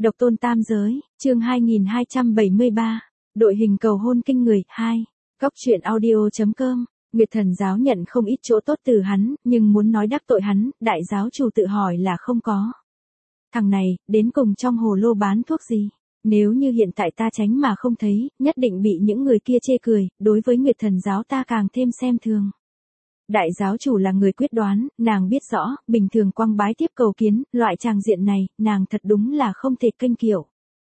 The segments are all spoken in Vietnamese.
Độc tôn tam giới, chương 2273, đội hình cầu hôn kinh người, 2. Góc truyện audio.com, Nguyệt Thần giáo nhận không ít chỗ tốt từ hắn, nhưng muốn nói đắc tội hắn, đại giáo chủ tự hỏi là không có. Thằng này, đến cùng trong hồ lô bán thuốc gì? Nếu như hiện tại ta tránh mà không thấy, nhất định bị những người kia chê cười, đối với Nguyệt Thần giáo ta càng thêm xem thường. Đại giáo chủ là người quyết đoán, nàng biết rõ, bình thường quăng bái tiếp cầu kiến, loại tràng diện này, nàng thật đúng là không thể kênh kiệu.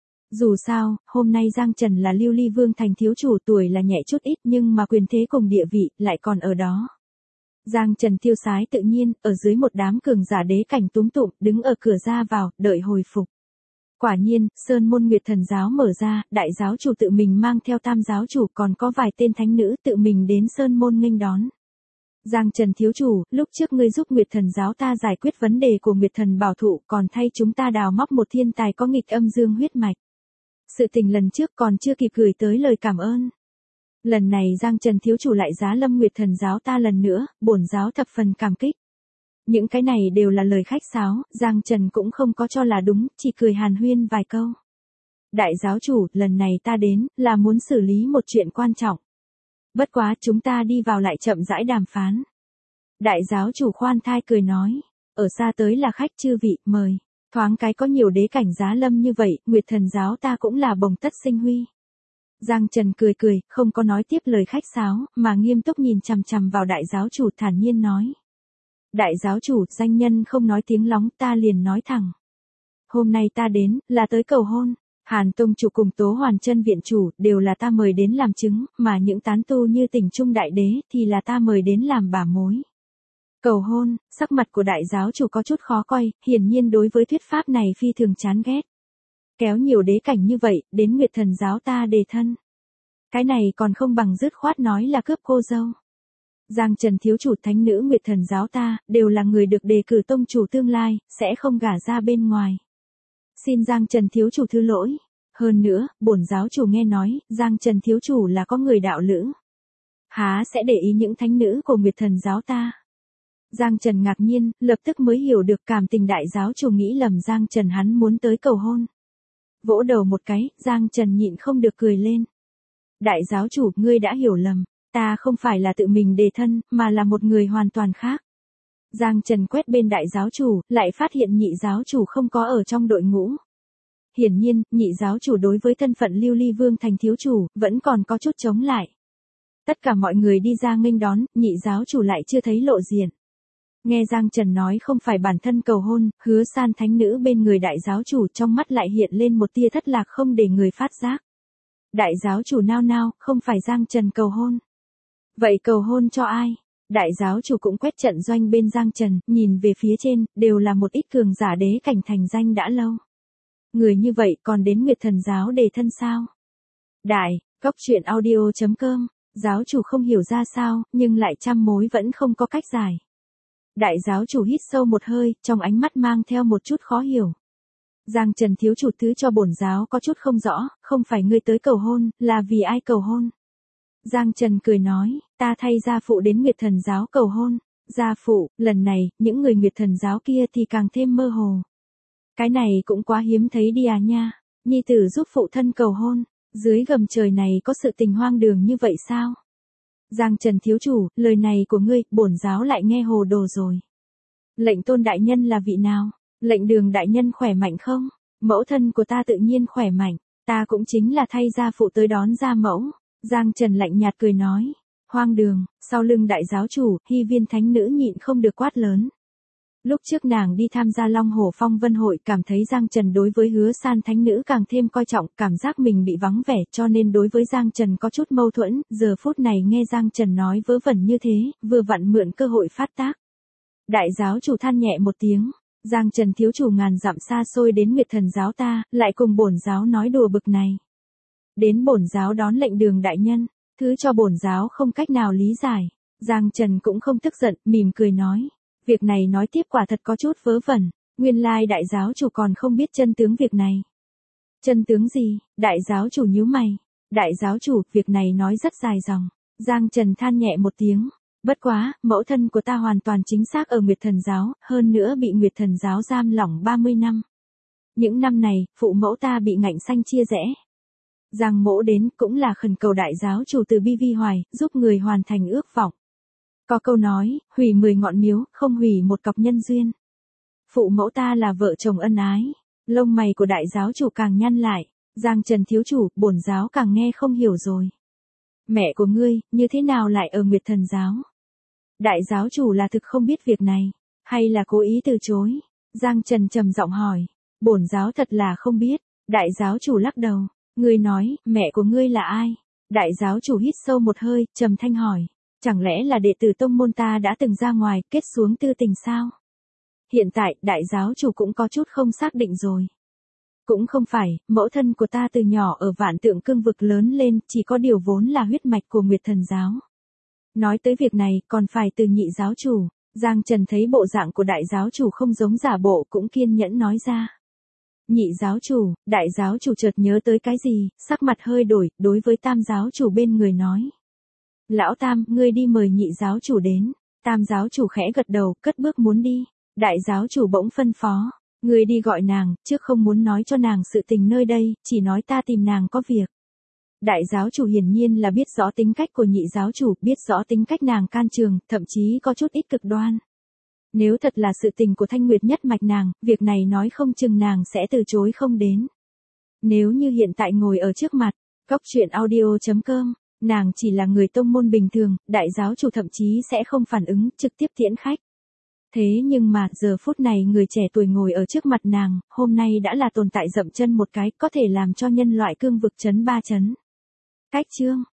Dù sao, hôm nay Giang Trần là Lưu Ly Vương thành thiếu chủ, tuổi là nhẹ chút ít nhưng mà quyền thế cùng địa vị lại còn ở đó. Giang Trần tiêu sái tự nhiên, ở dưới một đám cường giả đế cảnh túm tụm, đứng ở cửa ra vào, đợi hồi phục. Quả nhiên, Sơn môn Nguyệt Thần giáo mở ra, đại giáo chủ tự mình mang theo tam giáo chủ, còn có vài tên thánh nữ tự mình đến Sơn môn nghênh đón. Giang Trần thiếu chủ, lúc trước ngươi giúp Nguyệt Thần giáo ta giải quyết vấn đề của Nguyệt Thần bảo thụ, còn thay chúng ta đào móc một thiên tài có nghịch âm dương huyết mạch. Sự tình lần trước còn chưa kịp gửi tới lời cảm ơn. Lần này Giang Trần thiếu chủ lại giá lâm Nguyệt Thần giáo ta lần nữa, bổn giáo thập phần cảm kích. Những cái này đều là lời khách sáo, Giang Trần cũng không có cho là đúng, chỉ cười hàn huyên vài câu. Đại giáo chủ, lần này ta đến, là muốn xử lý một chuyện quan trọng. Bất quá chúng ta đi vào lại chậm rãi đàm phán. Đại giáo chủ khoan thai cười nói, ở xa tới là khách chư vị, mời. Thoáng cái có nhiều đế cảnh giá lâm như vậy, Nguyệt Thần giáo ta cũng là bồng tất sinh huy. Giang Trần cười cười, không có nói tiếp lời khách sáo, mà nghiêm túc nhìn chằm chằm vào đại giáo chủ thản nhiên nói. Đại giáo chủ, danh nhân không nói tiếng lóng, ta liền nói thẳng. Hôm nay ta đến, là tới cầu hôn. Hàn Tông chủ cùng Tố Hoàn Chân viện chủ, đều là ta mời đến làm chứng, mà những tán tu như Tỉnh Trung đại đế, thì là ta mời đến làm bà mối. Cầu hôn, sắc mặt của đại giáo chủ có chút khó coi, hiển nhiên đối với thuyết pháp này phi thường chán ghét. Kéo nhiều đế cảnh như vậy, đến Nguyệt Thần giáo ta đề thân. Cái này còn không bằng dứt khoát nói là cướp cô dâu. Giang Trần thiếu chủ thánh nữ Nguyệt Thần giáo ta, đều là người được đề cử tông chủ tương lai, sẽ không gả ra bên ngoài. Xin Giang Trần thiếu chủ thứ lỗi. Hơn nữa, bổn giáo chủ nghe nói, Giang Trần thiếu chủ là có người đạo lữ. Há sẽ để ý những thánh nữ của Nguyệt Thần giáo ta. Giang Trần ngạc nhiên, lập tức mới hiểu được cảm tình đại giáo chủ nghĩ lầm Giang Trần hắn muốn tới cầu hôn. Vỗ đầu một cái, Giang Trần nhịn không được cười lên. Đại giáo chủ, ngươi đã hiểu lầm, ta không phải là tự mình đề thân, mà là một người hoàn toàn khác. Giang Trần quét bên đại giáo chủ, lại phát hiện nhị giáo chủ không có ở trong đội ngũ. Hiển nhiên, nhị giáo chủ đối với thân phận Lưu Ly Vương thành thiếu chủ, vẫn còn có chút chống lại. Tất cả mọi người đi ra nghênh đón, nhị giáo chủ lại chưa thấy lộ diện. Nghe Giang Trần nói không phải bản thân cầu hôn, Hứa San thánh nữ bên người đại giáo chủ trong mắt lại hiện lên một tia thất lạc không để người phát giác. Đại giáo chủ nao nao, không phải Giang Trần cầu hôn. Vậy cầu hôn cho ai? Đại giáo chủ cũng quét trận doanh bên Giang Trần, nhìn về phía trên, đều là một ít cường giả đế cảnh thành danh đã lâu. Người như vậy còn đến Nguyệt Thần giáo đề thân sao? Đại, góc truyện audio.com, giáo chủ không hiểu ra sao, nhưng lại trăm mối vẫn không có cách giải. Đại giáo chủ hít sâu một hơi, trong ánh mắt mang theo một chút khó hiểu. Giang Trần thiếu chủ thứ cho bổn giáo có chút không rõ, không phải ngươi tới cầu hôn, là vì ai cầu hôn? Giang Trần cười nói, ta thay gia phụ đến Nguyệt Thần giáo cầu hôn. Gia phụ, lần này, những người Nguyệt Thần giáo kia thì càng thêm mơ hồ. Cái này cũng quá hiếm thấy đi à nha, nhi tử giúp phụ thân cầu hôn, dưới gầm trời này có sự tình hoang đường như vậy sao? Giang Trần thiếu chủ, lời này của ngươi, bổn giáo lại nghe hồ đồ rồi. Lệnh tôn đại nhân là vị nào? Lệnh đường đại nhân khỏe mạnh không? Mẫu thân của ta tự nhiên khỏe mạnh, ta cũng chính là thay gia phụ tới đón gia mẫu. Giang Trần lạnh nhạt cười nói, hoang đường, sau lưng đại giáo chủ, Hy Viên thánh nữ nhịn không được quát lớn. Lúc trước nàng đi tham gia Long Hồ Phong Vân hội, cảm thấy Giang Trần đối với Hứa San thánh nữ càng thêm coi trọng, cảm giác mình bị vắng vẻ, cho nên đối với Giang Trần có chút mâu thuẫn, giờ phút này nghe Giang Trần nói vớ vẩn như thế, vừa vặn mượn cơ hội phát tác. Đại giáo chủ than nhẹ một tiếng, Giang Trần thiếu chủ ngàn dặm xa xôi đến Nguyệt Thần giáo ta, lại cùng bổn giáo nói đùa bực này. Đến bổn giáo đón lệnh đường đại nhân, thứ cho bổn giáo không cách nào lý giải. Giang Trần cũng không tức giận, mỉm cười nói. Việc này nói tiếp quả thật có chút vớ vẩn, nguyên lai đại giáo chủ còn không biết chân tướng việc này. Chân tướng gì? Đại giáo chủ nhíu mày. Đại giáo chủ, việc này nói rất dài dòng. Giang Trần than nhẹ một tiếng. Bất quá, mẫu thân của ta hoàn toàn chính xác ở Nguyệt Thần giáo, hơn nữa bị Nguyệt Thần giáo giam lỏng 30 năm. Những năm này, phụ mẫu ta bị ngạnh xanh chia rẽ. Giang Mỗ đến cũng là khẩn cầu đại giáo chủ từ bi vi hoài, giúp người hoàn thành ước vọng. Có câu nói, hủy 10 ngọn miếu, không hủy một cọc nhân duyên. Phụ mẫu ta là vợ chồng ân ái. Lông mày của đại giáo chủ càng nhăn lại. Giang Trần thiếu chủ, bổn giáo càng nghe không hiểu rồi. Mẹ của ngươi, như thế nào lại ở Nguyệt Thần giáo? Đại giáo chủ là thực không biết việc này, hay là cố ý từ chối? Giang Trần trầm giọng hỏi. Bổn giáo thật là không biết. Đại giáo chủ lắc đầu. Ngươi nói, mẹ của ngươi là ai? Đại giáo chủ hít sâu một hơi, trầm thanh hỏi. Chẳng lẽ là đệ tử tông môn ta đã từng ra ngoài, kết xuống tư tình sao? Hiện tại, đại giáo chủ cũng có chút không xác định rồi. Cũng không phải, mẫu thân của ta từ nhỏ ở Vạn Tượng Cương vực lớn lên, chỉ có điều vốn là huyết mạch của Nguyệt Thần giáo. Nói tới việc này, còn phải từ nhị giáo chủ. Giang Trần thấy bộ dạng của đại giáo chủ không giống giả bộ, cũng kiên nhẫn nói ra. Nhị giáo chủ, đại giáo chủ chợt nhớ tới cái gì, sắc mặt hơi đổi, đối với tam giáo chủ bên người nói. Lão Tam, ngươi đi mời nhị giáo chủ đến. Tam giáo chủ khẽ gật đầu, cất bước muốn đi. Đại giáo chủ bỗng phân phó. Ngươi đi gọi nàng, trước không muốn nói cho nàng sự tình nơi đây, chỉ nói ta tìm nàng có việc. Đại giáo chủ hiển nhiên là biết rõ tính cách của nhị giáo chủ, biết rõ tính cách nàng can trường, thậm chí có chút ít cực đoan. Nếu thật là sự tình của Thanh Nguyệt nhất mạch nàng, việc này nói không chừng nàng sẽ từ chối không đến. Nếu như hiện tại ngồi ở trước mặt, góc truyện audio.com, nàng chỉ là người tông môn bình thường, đại giáo chủ thậm chí sẽ không phản ứng, trực tiếp tiễn khách. Thế nhưng mà, giờ phút này người trẻ tuổi ngồi ở trước mặt nàng, hôm nay đã là tồn tại dậm chân một cái, có thể làm cho nhân loại cương vực chấn ba chấn. Cách chương